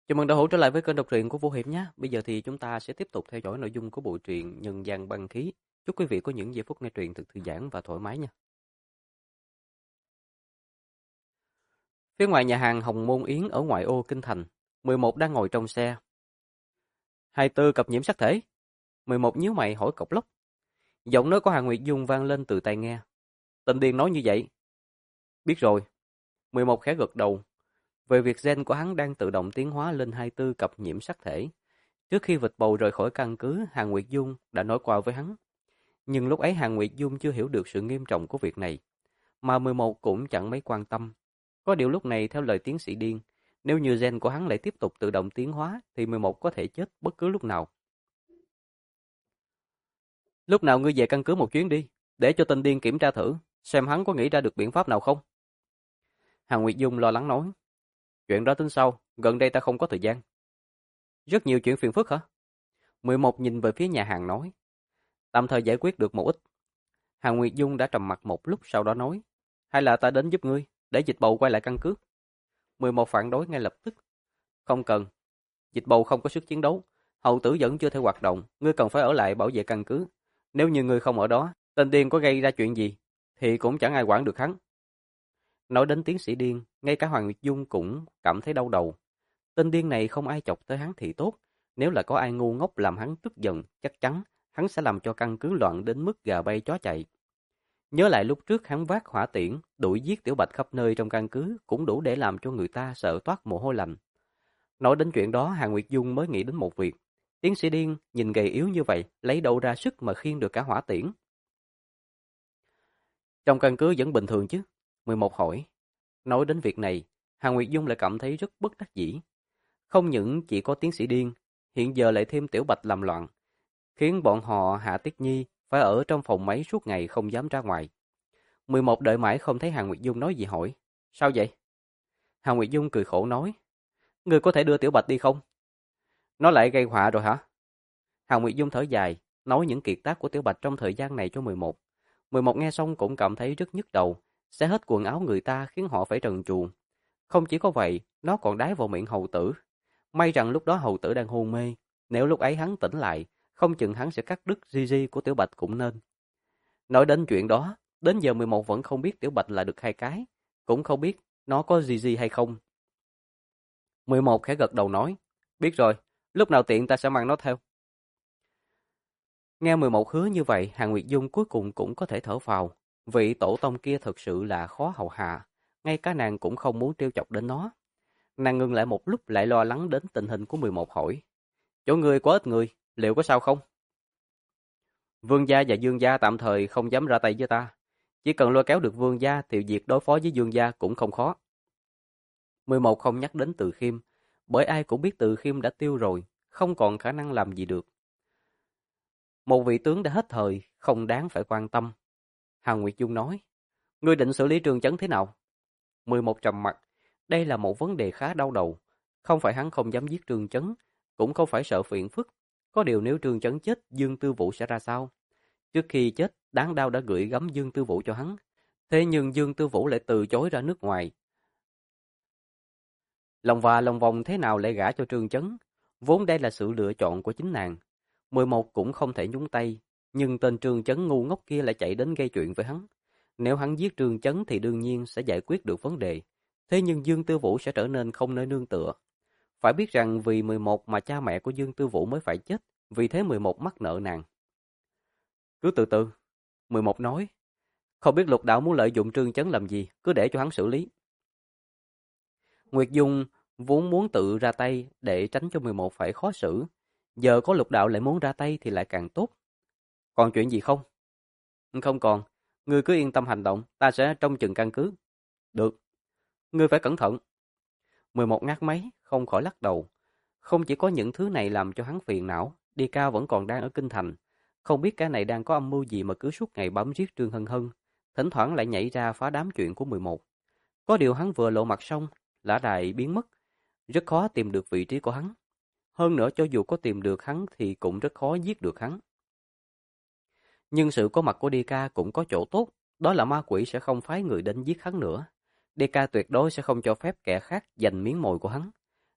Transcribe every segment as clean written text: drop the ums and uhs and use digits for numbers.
Chào mừng đã hỗ trở lại với kênh đọc truyện của Vô Hiệp nhé. Bây giờ thì chúng ta sẽ tiếp tục theo dõi nội dung của bộ truyện Nhân gian băng khí. Chúc quý vị có những giây phút nghe truyện thật thư giãn và thoải mái nha. Phía ngoài nhà hàng Hồng Môn Yến ở ngoại ô Kinh Thành, 11 đang ngồi trong xe. 24 cặp nhiễm sắc thể. 11 nhíu mày hỏi cộc lốc. Giọng nói của Hà Nguyệt Dung vang lên từ tai nghe. Tên điên nói như vậy. Biết rồi. 11 khẽ gật đầu. Về việc gen của hắn đang tự động tiến hóa lên 24 cặp nhiễm sắc thể. Trước khi vịt bầu rời khỏi căn cứ, Hà Nguyệt Dung đã nói qua với hắn. Nhưng lúc ấy Hàng Nguyệt Dung chưa hiểu được sự nghiêm trọng của việc này, mà 11 cũng chẳng mấy quan tâm. Có điều lúc này theo lời tiến sĩ Điên, nếu như gen của hắn lại tiếp tục tự động tiến hóa thì 11 có thể chết bất cứ lúc nào. Lúc nào ngươi về căn cứ một chuyến đi, để cho tên Điên kiểm tra thử, xem hắn có nghĩ ra được biện pháp nào không. Hàng Nguyệt Dung lo lắng nói, chuyện đó tính sau, gần đây ta không có thời gian. Rất nhiều chuyện phiền phức hả? 11 nhìn về phía nhà hàng nói, tạm thời giải quyết được một ít. Hàng Nguyệt Dung đã trầm mặc một lúc sau đó nói, hay là ta đến giúp ngươi, để dịch bầu quay lại căn cứ. 11 phản đối ngay lập tức. Không cần, dịch bầu không có sức chiến đấu, hậu tử vẫn chưa thể hoạt động, ngươi cần phải ở lại bảo vệ căn cứ. Nếu như ngươi không ở đó, tên điên có gây ra chuyện gì, thì cũng chẳng ai quản được hắn. Nói đến tiến sĩ điên, ngay cả Hoàng Nguyệt Dung cũng cảm thấy đau đầu. Tên điên này không ai chọc tới hắn thì tốt, nếu là có ai ngu ngốc làm hắn tức giận, chắc chắn hắn sẽ làm cho căn cứ loạn đến mức gà bay chó chạy. Nhớ lại lúc trước hắn vác hỏa tiễn, đuổi giết Tiểu Bạch khắp nơi trong căn cứ cũng đủ để làm cho người ta sợ toát mồ hôi lạnh. Nói đến chuyện đó, Hà Nguyệt Dung mới nghĩ đến một việc. Tiến sĩ Điên nhìn gầy yếu như vậy, lấy đâu ra sức mà khiêng được cả hỏa tiễn. Trong căn cứ vẫn bình thường chứ? 11 hỏi. Nói đến việc này, Hà Nguyệt Dung lại cảm thấy rất bất đắc dĩ. Không những chỉ có tiến sĩ Điên, hiện giờ lại thêm Tiểu Bạch làm loạn, khiến bọn họ Hạ Tiết Nhi phải ở trong phòng máy suốt ngày không dám ra ngoài. 11 đợi mãi không thấy Hà Nguyệt Dung nói gì hỏi. Sao vậy? Hà Nguyệt Dung cười khổ nói. Ngươi có thể đưa Tiểu Bạch đi không? Nó lại gây họa rồi hả? Hà Nguyệt Dung thở dài, nói những kiệt tác của Tiểu Bạch trong thời gian này cho 11. 11 nghe xong cũng cảm thấy rất nhức đầu, xé hết quần áo người ta khiến họ phải trần truồng. Không chỉ có vậy, nó còn đái vào miệng hầu tử. May rằng lúc đó hầu tử đang hôn mê, nếu lúc ấy hắn tỉnh lại, không chừng hắn sẽ cắt đứt GG của Tiểu Bạch cũng nên. Nói đến chuyện đó, đến giờ 11 vẫn không biết Tiểu Bạch là được 2 cái, cũng không biết nó có GG hay không. 11 khẽ gật đầu nói, biết rồi, lúc nào tiện ta sẽ mang nó theo. Nghe 11 hứa như vậy, Hà Nguyệt Dung cuối cùng cũng có thể thở phào. Vị tổ tông kia thật sự là khó hầu hạ, ngay cả nàng cũng không muốn trêu chọc đến nó. Nàng ngừng lại một lúc lại lo lắng đến tình hình của 11 hỏi. Chỗ ngươi quá ít người, liệu có sao không? Vương gia và Dương gia tạm thời không dám ra tay với ta. Chỉ cần lôi kéo được Vương gia thì việc đối phó với Dương gia cũng không khó. 11 không nhắc đến Từ Khiêm, bởi ai cũng biết Từ Khiêm đã tiêu rồi, không còn khả năng làm gì được. Một vị tướng đã hết thời, không đáng phải quan tâm. Hàn Nguyệt Dung nói, ngươi định xử lý Trương Chấn thế nào? 11 trầm mặt, đây là một vấn đề khá đau đầu. Không phải hắn không dám giết Trương Chấn, cũng không phải sợ phiền phức. Có điều nếu Trương Chấn chết, Dương Tư Vũ sẽ ra sao? Trước khi chết, Đáng Đao đã gửi gắm Dương Tư Vũ cho hắn. Thế nhưng Dương Tư Vũ lại từ chối ra nước ngoài. Lòng và lòng vòng thế nào lại gả cho Trương Chấn? Vốn đây là sự lựa chọn của chính nàng. 11 cũng không thể nhúng tay, nhưng tên Trương Chấn ngu ngốc kia lại chạy đến gây chuyện với hắn. Nếu hắn giết Trương Chấn thì đương nhiên sẽ giải quyết được vấn đề. Thế nhưng Dương Tư Vũ sẽ trở nên không nơi nương tựa. Phải biết rằng vì 11 mà cha mẹ của Dương Tư Vũ mới phải chết, vì thế 11 mắc nợ nàng. Cứ từ từ, 11 nói, không biết Lục Đạo muốn lợi dụng Trương Chấn làm gì, cứ để cho hắn xử lý. Nguyệt Dung vốn muốn tự ra tay để tránh cho 11 phải khó xử, giờ có Lục Đạo lại muốn ra tay thì lại càng tốt. Còn chuyện gì không? Không còn, ngươi cứ yên tâm hành động, ta sẽ trông chừng căn cứ. Được, ngươi phải cẩn thận. 11 ngắt máy, không khỏi lắc đầu. Không chỉ có những thứ này làm cho hắn phiền não, Đi Cao vẫn còn đang ở Kinh Thành. Không biết cái này đang có âm mưu gì mà cứ suốt ngày bám giết Trương Hân Hân, thỉnh thoảng lại nhảy ra phá đám chuyện của 11. Có điều hắn vừa lộ mặt xong, lã đài biến mất, rất khó tìm được vị trí của hắn. Hơn nữa cho dù có tìm được hắn thì cũng rất khó giết được hắn. Nhưng sự có mặt của DK cũng có chỗ tốt, đó là ma quỷ sẽ không phái người đến giết hắn nữa. DK tuyệt đối sẽ không cho phép kẻ khác giành miếng mồi của hắn.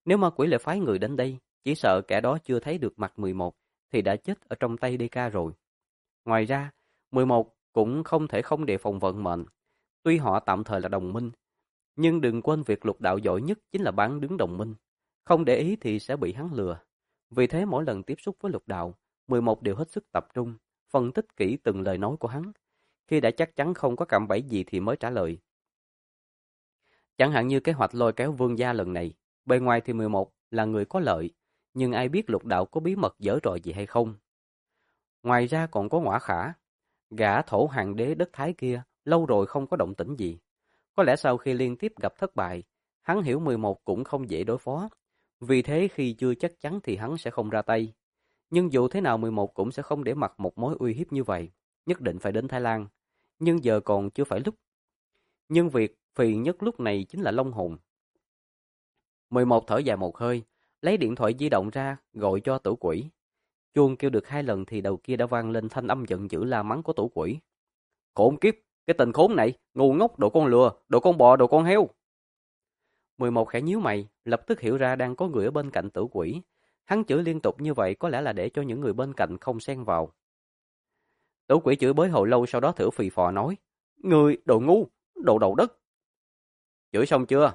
Nếu ma quỷ lại phái người đến đây, chỉ sợ kẻ đó chưa thấy được mặt 11 thì đã chết ở trong tay DK rồi. Ngoài ra, 11 cũng không thể không đề phòng vận mệnh. Tuy họ tạm thời là đồng minh, nhưng đừng quên việc Lục Đạo giỏi nhất chính là bán đứng đồng minh. Không để ý thì sẽ bị hắn lừa. Vì thế mỗi lần tiếp xúc với Lục Đạo, 11 đều hết sức tập trung, phân tích kỹ từng lời nói của hắn. Khi đã chắc chắn không có cạm bẫy gì thì mới trả lời. Chẳng hạn như kế hoạch lôi kéo Vương gia lần này, bề ngoài thì 11 là người có lợi, nhưng ai biết Lục Đạo có bí mật dở trò gì hay không. Ngoài ra còn có Ngõa Khả, gã thổ hoàng đế đất Thái kia, lâu rồi không có động tĩnh gì. Có lẽ sau khi liên tiếp gặp thất bại, hắn hiểu 11 cũng không dễ đối phó. Vì thế khi chưa chắc chắn thì hắn sẽ không ra tay. Nhưng dù thế nào 11 cũng sẽ không để mặc một mối uy hiếp như vậy. Nhất định phải đến Thái Lan. Nhưng giờ còn chưa phải lúc. Nhưng việc phiền nhất lúc này chính là Long Hồn. 11 thở dài một hơi, lấy điện thoại di động ra, gọi cho Tử Quỷ. Chuông kêu được 2 lần thì đầu kia đã vang lên thanh âm giận dữ la mắng của Tử Quỷ. Khốn kiếp, cái tên khốn này, ngu ngốc, đồ con lừa, đồ con bò, đồ con heo. 11 khẽ nhíu mày, lập tức hiểu ra đang có người ở bên cạnh Tử Quỷ. Hắn chửi liên tục như vậy có lẽ là để cho những người bên cạnh không xen vào. Tử Quỷ chửi bới hồi lâu sau đó thử phì phò nói. Người, đồ ngu, đồ đầu đất. Chửi xong chưa?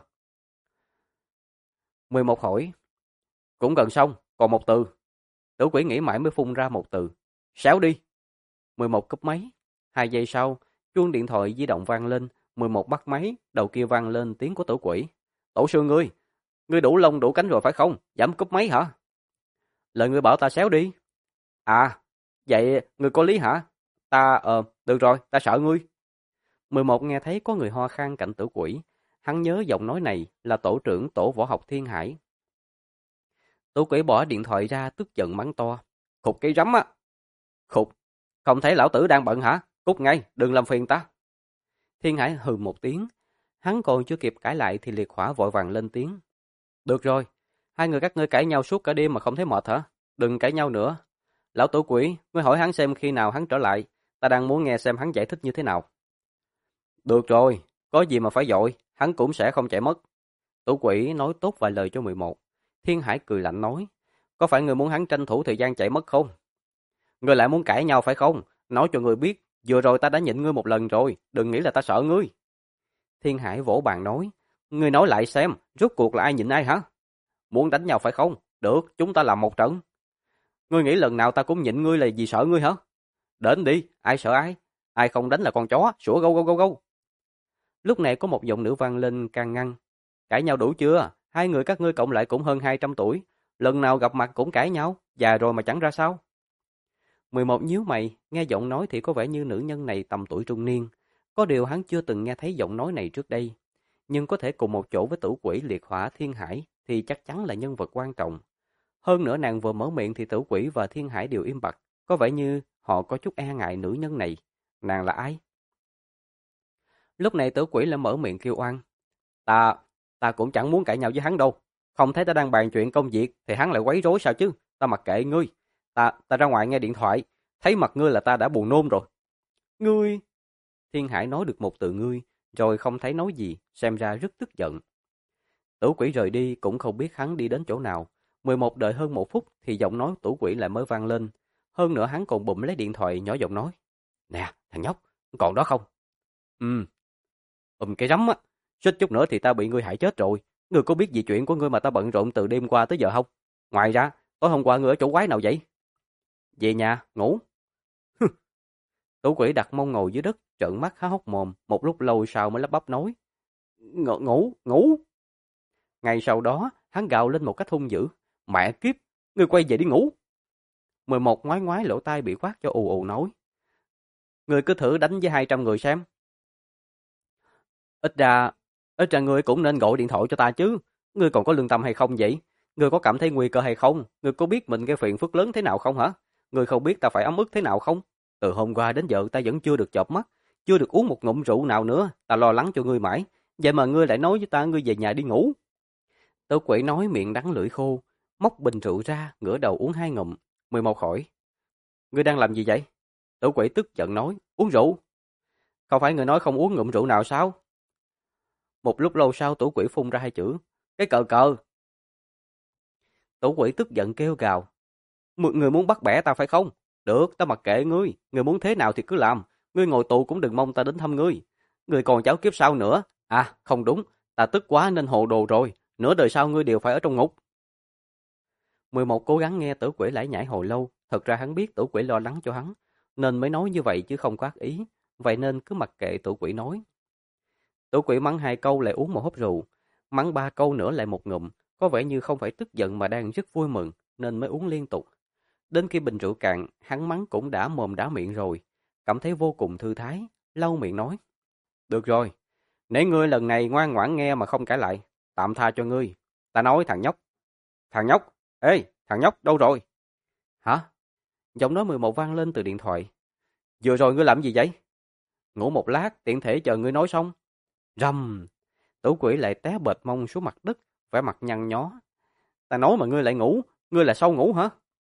11 hỏi. Cũng gần xong, còn một từ. Tử Quỷ nghĩ mãi mới phun ra một từ. Xéo đi. 11 cúp máy. 2 giây sau, chuông điện thoại di động vang lên. 11 bắt máy, đầu kia vang lên tiếng của Tử Quỷ. Tổ sư ngươi đủ lông đủ cánh rồi phải không? Dám cúp máy hả? Lời ngươi bảo ta xéo đi. À, vậy ngươi có lý hả? Được rồi, ta sợ ngươi. 11 nghe thấy có người ho khan cạnh Tử Quỷ. Hắn nhớ giọng nói này là tổ trưởng tổ võ học Thiên Hải. Tử Quỷ bỏ điện thoại ra tức giận mắng to. Khục cái rắm á. Khục, không thấy lão tử đang bận hả? Cút ngay, đừng làm phiền ta. Thiên Hải hừ một tiếng. Hắn còn chưa kịp cãi lại thì Liệt Hỏa vội vàng lên tiếng. Được rồi, hai người các ngươi cãi nhau suốt cả đêm mà không thấy mệt hả? Đừng cãi nhau nữa. Lão Tử Quỷ, ngươi hỏi hắn xem khi nào hắn trở lại. Ta đang muốn nghe xem hắn giải thích như thế nào. Được rồi, có gì mà phải vội, hắn cũng sẽ không chạy mất. Tử Quỷ nói tốt vài lời cho 11. Thiên Hải cười lạnh nói. Có phải ngươi muốn hắn tranh thủ thời gian chạy mất không? Ngươi lại muốn cãi nhau phải không? Nói cho ngươi biết, vừa rồi ta đã nhịn ngươi một lần rồi, đừng nghĩ là ta sợ ngươi. Thiên Hải vỗ bàn nói. Ngươi nói lại xem, rốt cuộc là ai nhịn ai hả? Muốn đánh nhau phải không? Được, chúng ta làm một trận. Ngươi nghĩ lần nào ta cũng nhịn ngươi là vì sợ ngươi hả? Đến đi, ai sợ ai? Ai không đánh là con chó, sủa gâu gâu gâu gâu. Lúc này có một giọng nữ vang lên can ngăn. Cãi nhau đủ chưa? Hai người các ngươi cộng lại cũng hơn 200 tuổi. Lần nào gặp mặt cũng cãi nhau, già rồi mà chẳng ra sao. 11 nhíu mày, nghe giọng nói thì có vẻ như nữ nhân này tầm tuổi trung niên. Có điều hắn chưa từng nghe thấy giọng nói này trước đây. Nhưng có thể cùng một chỗ với Tử Quỷ Liệt Hỏa Thiên Hải thì chắc chắn là nhân vật quan trọng. Hơn nữa nàng vừa mở miệng thì Tử Quỷ và Thiên Hải đều im bặt. Có vẻ như họ có chút e ngại nữ nhân này. Nàng là ai? Lúc này Tử Quỷ lại mở miệng kêu oan. Ta cũng chẳng muốn cãi nhau với hắn đâu. Không thấy ta đang bàn chuyện công việc thì hắn lại quấy rối sao chứ? Ta mặc kệ ngươi. Ta ra ngoài nghe điện thoại. Thấy mặt ngươi là ta đã buồn nôn rồi. Ngươi... Thiên Hải nói được một từ ngươi, rồi không thấy nói gì, xem ra rất tức giận. Tử Quỷ rời đi cũng không biết hắn đi đến chỗ nào. 11 đợi hơn 1 phút thì giọng nói Tử Quỷ lại mới vang lên. Hơn nữa hắn còn bụm lấy điện thoại nhỏ giọng nói. Nè, thằng nhóc, còn đó không? Cái rắm á. Suýt chút nữa thì ta bị ngươi hại chết rồi. Ngươi có biết gì chuyện của ngươi mà ta bận rộn từ đêm qua tới giờ không? Ngoài ra, tối hôm qua ngươi ở chỗ quái nào vậy? Về nhà, ngủ. Tử Quỷ đặt mông ngồi dưới đất, trợn mắt há hốc mồm, một lúc lâu sau mới lắp bắp nói. Ngủ. Ngay sau đó, hắn gào lên một cách hung dữ. Mẹ kiếp, ngươi quay về đi ngủ. 11 ngoái ngoái lỗ tai bị quát cho ù ù nói. Ngươi cứ thử đánh với 200 người xem. Ít ra ngươi cũng nên gọi điện thoại cho ta chứ. Ngươi còn có lương tâm hay không vậy? Ngươi có cảm thấy nguy cơ hay không? Ngươi có biết mình gây phiền phức lớn thế nào không hả? Ngươi không biết ta phải ấm ức thế nào không? Từ hôm qua đến giờ ta vẫn chưa được chợp mắt, chưa được uống một ngụm rượu nào nữa, ta lo lắng cho ngươi mãi. Vậy mà ngươi lại nói với ta ngươi về nhà đi ngủ. Tử Quỷ nói miệng đắng lưỡi khô, móc bình rượu ra, ngửa đầu uống 2 ngụm. 11 hỏi. Ngươi đang làm gì vậy? Tử Quỷ tức giận nói, uống rượu. Không phải ngươi nói không uống ngụm rượu nào sao? Một lúc lâu sau Tử Quỷ phun ra 2 chữ, cái cờ cờ. Tử quỷ tức giận kêu gào. Người muốn bắt bẻ ta phải không? Được, ta mặc kệ ngươi. Ngươi muốn thế nào thì cứ làm. Ngươi ngồi tù cũng đừng mong ta đến thăm ngươi. Ngươi còn cháu kiếp sau nữa. À, không đúng. Ta tức quá nên hồ đồ rồi. Nửa đời sau ngươi đều phải ở trong ngục. 11 cố gắng nghe tử quỷ lải nhải hồi lâu. Thật ra hắn biết tử quỷ lo lắng cho hắn, nên mới nói như vậy chứ không có ác ý. Vậy nên cứ mặc kệ tử quỷ nói. Tử quỷ mắng 2 câu lại uống một hớp rượu. Mắng 3 câu nữa lại một ngụm. Có vẻ như không phải tức giận mà đang rất vui mừng, nên mới uống liên tục. Đến khi bình rượu cạn, hắn mắng cũng đã mồm đã miệng rồi. Cảm thấy vô cùng thư thái, lau miệng nói. Được rồi, nếu ngươi lần này ngoan ngoãn nghe mà không cãi lại, tạm tha cho ngươi. Ta nói thằng nhóc. Thằng nhóc, ê, thằng nhóc đâu rồi? Hả? Giọng nói 11 vang lên từ điện thoại. Vừa rồi ngươi làm gì vậy? Ngủ một lát, tiện thể chờ ngươi nói xong. Rầm! Tử quỷ lại té bệt mông xuống mặt đất, vẻ mặt nhăn nhó. Ta nói mà ngươi lại ngủ, ngươi là sâu ngủ hả?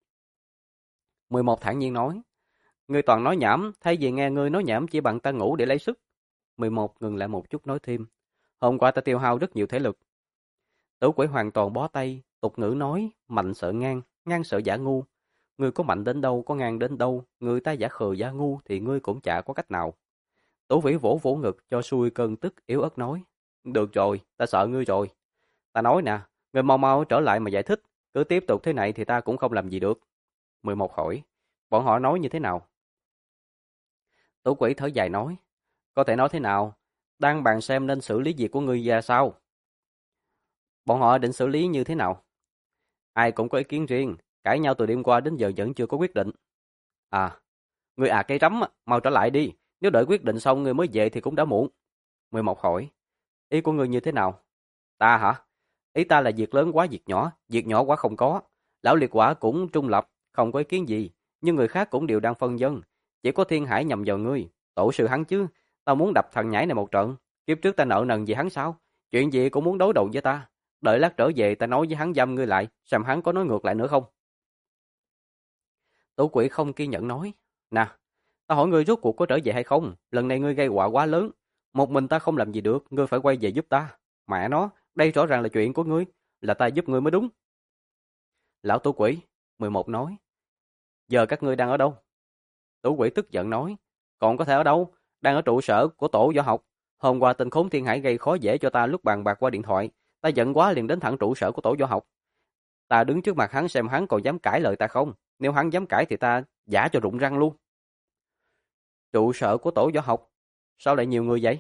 11 thản nhiên nói. Ngươi toàn nói nhảm, thay vì nghe ngươi nói nhảm chỉ bằng ta ngủ để lấy sức. 11 ngừng lại một chút nói thêm. Hôm qua ta tiêu hao rất nhiều thể lực. Tử quỷ hoàn toàn bó tay, tục ngữ nói, mạnh sợ ngang, ngang sợ giả ngu. Ngươi có mạnh đến đâu, có ngang đến đâu, người ta giả khờ giả ngu thì ngươi cũng chả có cách nào. Tử quỷ vỗ vỗ ngực cho xuôi cơn tức yếu ớt nói. Được rồi, ta sợ ngươi rồi. Ta nói nè, ngươi mau mau trở lại mà giải thích, cứ tiếp tục thế này thì ta cũng không làm gì được. 11 hỏi, bọn họ nói như thế nào? Tử quỷ thở dài nói, có thể nói thế nào, đang bàn xem nên xử lý việc của ngươi ra sao. Bọn họ định xử lý như thế nào? Ai cũng có ý kiến riêng, cãi nhau từ đêm qua đến giờ vẫn chưa có quyết định. À, ngươi cái rắm, mau trở lại đi, nếu đợi quyết định xong ngươi mới về thì cũng đã muộn. 11 hỏi, ý của ngươi như thế nào? Ta hả? Ý ta là việc lớn quá việc nhỏ quá không có. Lão liệt quả cũng trung lập, không có ý kiến gì, nhưng người khác cũng đều đang phân vân. Chỉ có Thiên Hải nhầm vào ngươi, tổ sư hắn chứ. Tao muốn đập thằng nhãi này một trận. Kiếp trước ta nợ nần gì hắn sao? Chuyện gì cũng muốn đối đầu với ta. Đợi lát trở về ta nói với hắn giam ngươi lại, xem hắn có nói ngược lại nữa không. Tổ quỷ không kiên nhẫn nói. Nè, ta hỏi ngươi rốt cuộc có trở về hay không? Lần này ngươi gây họa quá lớn. Một mình ta không làm gì được, ngươi phải quay về giúp ta. Mẹ nó, đây rõ ràng là chuyện của ngươi, là ta giúp ngươi mới đúng. Lão tổ quỷ, 11 nói. Giờ các ngươi đang ở đâu? Tổ quỷ tức giận nói. Còn có thể ở đâu? Đang ở trụ sở của tổ võ học. Hôm qua tên khốn Thiên Hải gây khó dễ cho ta lúc bàn bạc qua điện thoại. Ta giận quá liền đến thẳng trụ sở của tổ võ học. Ta đứng trước mặt hắn xem hắn còn dám cãi lời ta không. Nếu hắn dám cãi thì ta giả cho rụng răng luôn. Trụ sở của tổ võ học? Sao lại nhiều người vậy?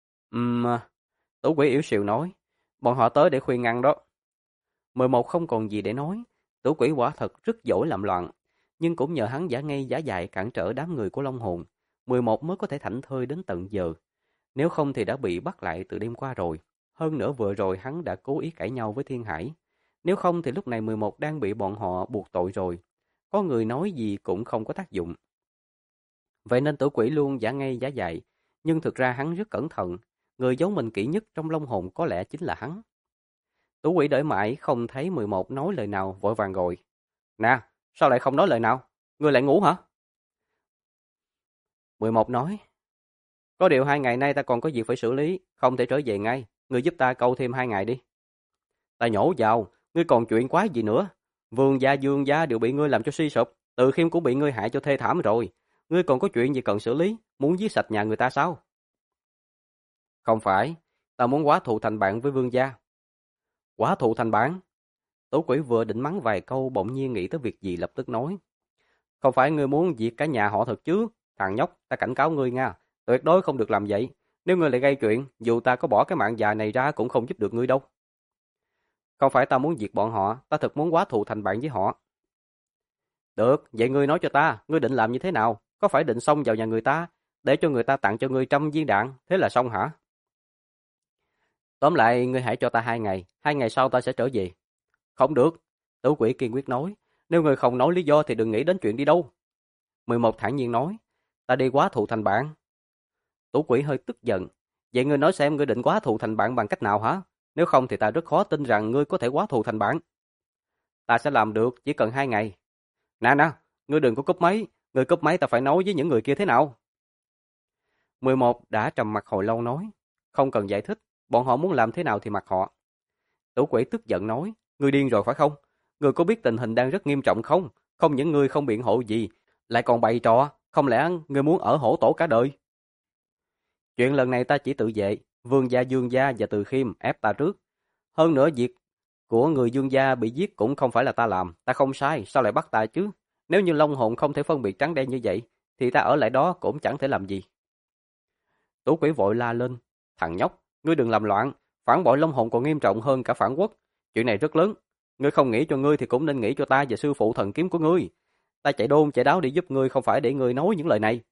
Tổ quỷ yếu xìu nói. Bọn họ tới để khuyên ngăn đó. 11 không còn gì để nói. Tổ quỷ quả thật rất giỏi làm loạn. Nhưng cũng nhờ hắn giả ngây giả dại cản trở đám người của Long Hồn, 11 mới có thể thảnh thơi đến tận giờ. Nếu không thì đã bị bắt lại từ đêm qua rồi. Hơn nữa vừa rồi hắn đã cố ý cãi nhau với Thiên Hải. Nếu không thì lúc này 11 đang bị bọn họ buộc tội rồi. Có người nói gì cũng không có tác dụng. Vậy nên tử quỷ luôn giả ngây giả dại. Nhưng thực ra hắn rất cẩn thận. Người giấu mình kỹ nhất trong Long Hồn có lẽ chính là hắn. Tử quỷ đợi mãi không thấy 11 nói lời nào, vội vàng gọi. Nè, sao lại không nói lời nào? Ngươi lại ngủ hả? 11 nói. Có điều 2 ngày nay ta còn có việc phải xử lý, không thể trở về ngay. Ngươi giúp ta câu thêm 2 ngày đi. Ta nhổ vào, ngươi còn chuyện quá gì nữa. Vương gia Dương gia đều bị ngươi làm cho suy sụp. Từ Khiêm cũng bị ngươi hại cho thê thảm rồi. Ngươi còn có chuyện gì cần xử lý? Muốn giết sạch nhà người ta sao? Không phải, ta muốn hóa thù thành bạn với Vương gia. Hóa thù thành bạn? Tố quỷ vừa định mắng vài câu bỗng nhiên nghĩ tới việc gì lập tức nói. Không phải ngươi muốn diệt cả nhà họ thật chứ? Thằng nhóc, ta cảnh cáo ngươi nha, tuyệt đối không được làm vậy. Nếu ngươi lại gây chuyện, dù ta có bỏ cái mạng già này ra cũng không giúp được ngươi đâu. Không phải ta muốn diệt bọn họ, ta thật muốn hóa thù thành bạn với họ. Được, vậy ngươi nói cho ta, ngươi định làm như thế nào? Có phải định xông vào nhà người ta, để cho người ta tặng cho ngươi 100 viên đạn, thế là xong hả? Tóm lại, ngươi hãy cho ta 2 ngày, 2 ngày sau ta sẽ trở về. Không được, Tử quỷ kiên quyết nói, nếu ngươi không nói lý do thì đừng nghĩ đến chuyện đi đâu. 11 thản nhiên nói, ta đi quá thù thành bạn. Tử quỷ hơi tức giận, vậy ngươi nói xem ngươi định quá thù thành bạn bằng cách nào hả? Nếu không thì ta rất khó tin rằng ngươi có thể quá thù thành bạn. Ta sẽ làm được, chỉ cần 2 ngày. Nè nè, ngươi đừng có cúp máy, ngươi cúp máy ta phải nói với những người kia thế nào? 11 đã trầm mặc hồi lâu nói, không cần giải thích, bọn họ muốn làm thế nào thì mặc họ. Tử quỷ tức giận nói, ngươi điên rồi phải không? Ngươi có biết tình hình đang rất nghiêm trọng không? Không những ngươi không biện hộ gì, lại còn bày trò, không lẽ ngươi muốn ở hổ tổ cả đời? Chuyện lần này ta chỉ tự vệ, Vương gia Dương gia và Từ Khiêm ép ta trước. Hơn nữa việc của người Dương gia bị giết cũng không phải là ta làm, ta không sai, sao lại bắt ta chứ? Nếu như Long hồn không thể phân biệt trắng đen như vậy, thì ta ở lại đó cũng chẳng thể làm gì. Tú Quỷ vội la lên, thằng nhóc, ngươi đừng làm loạn, phản bội Long hồn còn nghiêm trọng hơn cả phản quốc, chuyện này rất lớn. Ngươi không nghĩ cho ngươi thì cũng nên nghĩ cho ta và sư phụ thần kiếm của ngươi. Ta chạy đôn chạy đáo để giúp ngươi không phải để ngươi nói những lời này.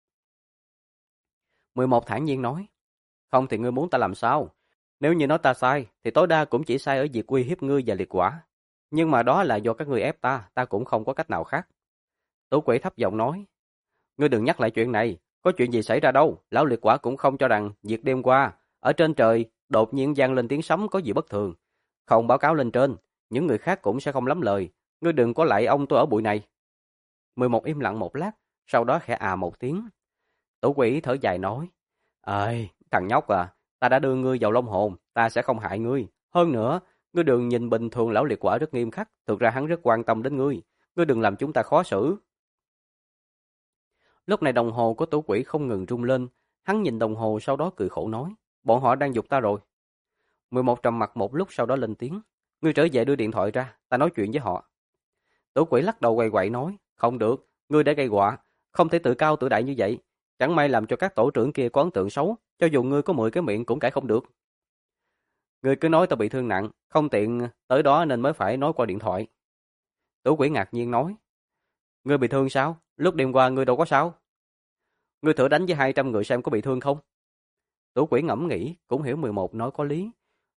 11 thản nhiên nói, không thì ngươi muốn ta làm sao? Nếu như nói ta sai, thì tối đa cũng chỉ sai ở việc uy hiếp ngươi và liệt quả. Nhưng mà đó là do các ngươi ép ta, ta cũng không có cách nào khác. Tú Quỷ thấp giọng nói, ngươi đừng nhắc lại chuyện này, có chuyện gì xảy ra đâu, lão liệt quả cũng không cho rằng việc đêm qua, ở trên trời, đột nhiên vang lên tiếng sấm có gì bất thường. Không báo cáo lên trên, những người khác cũng sẽ không lắm lời, ngươi đừng có lại ông tôi ở bụi này. 11 im lặng một lát, sau đó khẽ một tiếng. Tú Quỷ thở dài nói, ơi, thằng nhóc à, ta đã đưa ngươi vào Long hồn, ta sẽ không hại ngươi. Hơn nữa, ngươi đừng nhìn bình thường lão liệt quả rất nghiêm khắc, thực ra hắn rất quan tâm đến ngươi. Ngươi đừng làm chúng ta khó xử. Lúc này đồng hồ của Tú Quỷ không ngừng rung lên, hắn nhìn đồng hồ sau đó cười khổ nói, bọn họ đang giục ta rồi. 11 trầm mặt một lúc sau đó lên tiếng, ngươi trở về đưa điện thoại ra, ta nói chuyện với họ. Tú Quỷ lắc đầu quay quậy nói, không được, ngươi đã gây họa, không thể tự cao tự đại như vậy. Chẳng may làm cho các tổ trưởng kia có ấn tượng xấu, cho dù ngươi có 10 cái miệng cũng cãi không được. Ngươi cứ nói ta bị thương nặng, không tiện tới đó nên mới phải nói qua điện thoại. Tú Quỷ ngạc nhiên nói, ngươi bị thương sao? Lúc đêm qua ngươi đâu có sao? Ngươi thử đánh với 200 người xem có bị thương không? Tú Quỷ ngẫm nghĩ, cũng hiểu 11 nói có lý.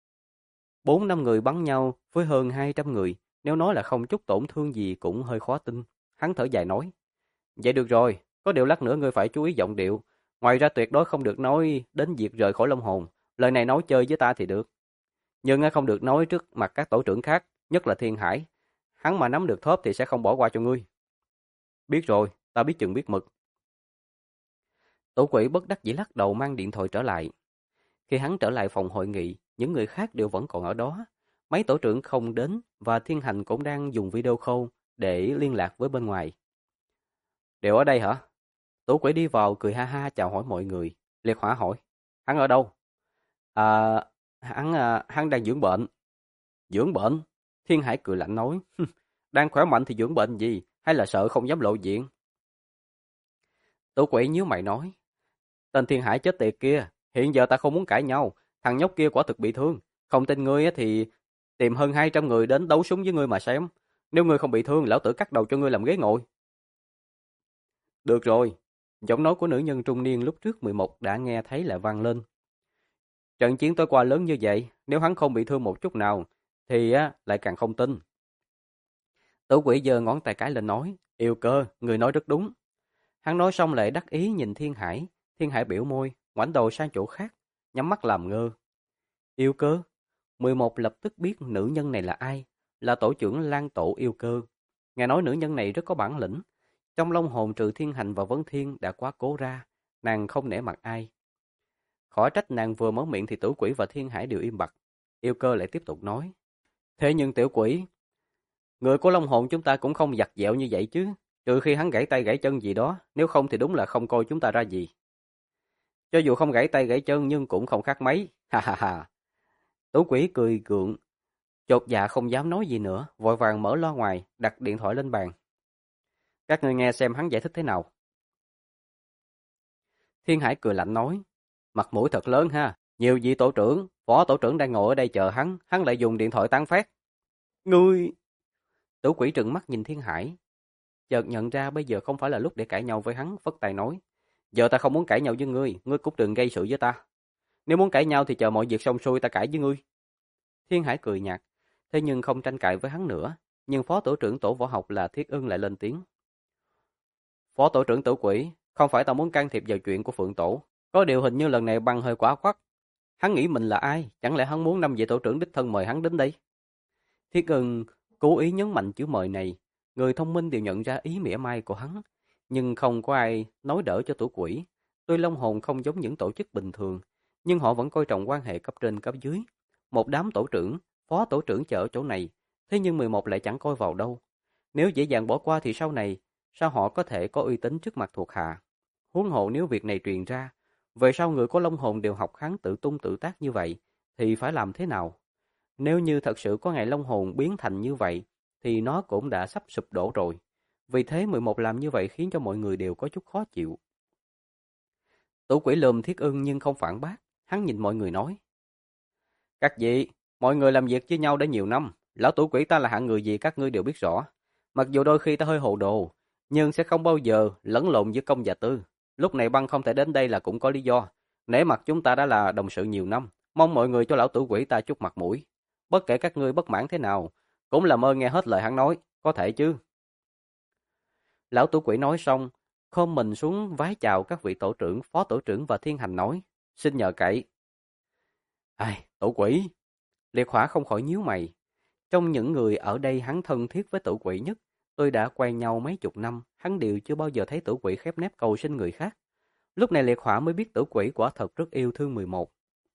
4-5 người bắn nhau với hơn 200 người, nếu nói là không chút tổn thương gì cũng hơi khó tin. Hắn thở dài nói, vậy được rồi, có điều lát nữa ngươi phải chú ý giọng điệu. Ngoài ra tuyệt đối không được nói đến việc rời khỏi Long hồn. Lời này nói chơi với ta thì được. Nhưng không được nói trước mặt các tổ trưởng khác, nhất là Thiên Hải. Hắn mà nắm được thóp thì sẽ không bỏ qua cho ngươi. Biết rồi, ta biết chừng biết mực. Tổ Quỷ bất đắc dĩ lắc đầu mang điện thoại trở lại. Khi hắn trở lại phòng hội nghị, những người khác đều vẫn còn ở đó. Mấy tổ trưởng không đến và Thiên Hành cũng đang dùng video call để liên lạc với bên ngoài. Đều ở đây hả? Tổ Quỷ đi vào cười ha ha chào hỏi mọi người. Liệt Hỏa hỏi, hắn ở đâu? À, hắn đang dưỡng bệnh. Dưỡng bệnh? Thiên Hải cười lạnh nói, đang khỏe mạnh thì dưỡng bệnh gì, hay là sợ không dám lộ diện? Tổ Quỷ nhíu mày nói, tên Thiên Hải chết tiệt kia, hiện giờ ta không muốn cãi nhau, thằng nhóc kia quả thực bị thương, không tin ngươi thì tìm hơn 200 người đến đấu súng với ngươi mà xem, nếu ngươi không bị thương, lão tử cắt đầu cho ngươi làm ghế ngồi. Được rồi, giọng nói của nữ nhân trung niên lúc trước 11 đã nghe thấy lại vang lên. Trận chiến tối qua lớn như vậy, nếu hắn không bị thương một chút nào, thì lại càng không tin. Tử Quỷ giơ ngón tay cái lên nói, yêu cơ, người nói rất đúng. Hắn nói xong lại đắc ý nhìn Thiên Hải biểu môi, ngoảnh đầu sang chỗ khác, nhắm mắt làm ngơ. Yêu cơ? 11 lập tức biết nữ nhân này là ai, là tổ trưởng Lan Tổ yêu cơ. Nghe nói nữ nhân này rất có bản lĩnh, trong Long hồn trừ Thiên Hành và Vấn Thiên đã quá cố ra, nàng không nể mặt ai. Khỏi trách nàng vừa mở miệng thì Tử Quỷ và Thiên Hải đều im bặt. Yêu cơ lại tiếp tục nói. Thế nhưng Tiểu Quỷ, người của Long hồn chúng ta cũng không giặt dẹo như vậy chứ, trừ khi hắn gãy tay gãy chân gì đó, nếu không thì đúng là không coi chúng ta ra gì. Cho dù không gãy tay gãy chân nhưng cũng không khác mấy, ha ha ha. Tử Quỷ cười gượng, chột dạ không dám nói gì nữa, vội vàng mở loa ngoài, đặt điện thoại lên bàn. Các ngươi nghe xem hắn giải thích thế nào. Thiên Hải cười lạnh nói, mặt mũi thật lớn ha, nhiều vị tổ trưởng, phó tổ trưởng đang ngồi ở đây chờ hắn lại dùng điện thoại tán phát. Ngươi... Tử Quỷ trừng mắt nhìn Thiên Hải, chợt nhận ra bây giờ không phải là lúc để cãi nhau với hắn, phất tay nói, giờ ta không muốn cãi nhau với ngươi cũng đừng gây sự với ta. Nếu muốn cãi nhau thì chờ mọi việc xong xuôi ta cãi với ngươi. Thiên Hải cười nhạt, thế nhưng không tranh cãi với hắn nữa, nhưng phó tổ trưởng tổ võ học là Thiết Ưng lại lên tiếng. Phó tổ trưởng Tử Quỷ, không phải ta muốn can thiệp vào chuyện của Phượng Tổ, có điều hình như lần này băng hơi quá quắt. Hắn nghĩ mình là ai, chẳng lẽ hắn muốn 5 vị tổ trưởng đích thân mời hắn đến đây? Thiết Ưng cố ý nhấn mạnh chữ mời này, người thông minh đều nhận ra ý mỉa mai của hắn, nhưng không có ai nói đỡ cho Tử Quỷ. Tuy Long hồn không giống những tổ chức bình thường, nhưng họ vẫn coi trọng quan hệ cấp trên cấp dưới. Một đám tổ trưởng, phó tổ trưởng chờ ở chỗ này, Thế nhưng 11 lại chẳng coi vào đâu. Nếu dễ dàng bỏ qua thì sau này, sao họ có thể có uy tín trước mặt thuộc hạ? Huống hộ nếu việc này truyền ra, về sau người có long hồn đều học hắn tự tung tự tác như vậy, thì phải làm thế nào? Nếu như thật sự có ngày long hồn biến thành như vậy, thì nó cũng đã sắp sụp đổ rồi. Vì thế 11 làm như vậy khiến cho mọi người đều có chút khó chịu. Tử quỷ lườm Thiết Ưng nhưng không phản bác, hắn nhìn mọi người nói. Các vị, mọi người làm việc với nhau đã nhiều năm, lão tử quỷ ta là hạng người gì các ngươi đều biết rõ. Mặc dù đôi khi ta hơi hồ đồ, nhưng sẽ không bao giờ lẫn lộn giữa công và tư. Lúc này băng không thể đến đây là cũng có lý do. Nể mặt chúng ta đã là đồng sự nhiều năm, mong mọi người cho lão tử quỷ ta chút mặt mũi. Bất kể các ngươi bất mãn thế nào, cũng làm ơn nghe hết lời hắn nói, có thể chứ. Lão tử quỷ nói xong, khom mình xuống vái chào các vị tổ trưởng, phó tổ trưởng và thiên hành nói, xin nhờ cậy. Ai, tổ quỷ. Liệt Hỏa không khỏi nhíu mày. Trong những người ở đây hắn thân thiết với tử quỷ nhất, tôi đã quen nhau mấy chục năm, hắn đều chưa bao giờ thấy tử quỷ khép nép cầu xin người khác. Lúc này Liệt Hỏa mới biết tử quỷ quả thật rất yêu thương 11.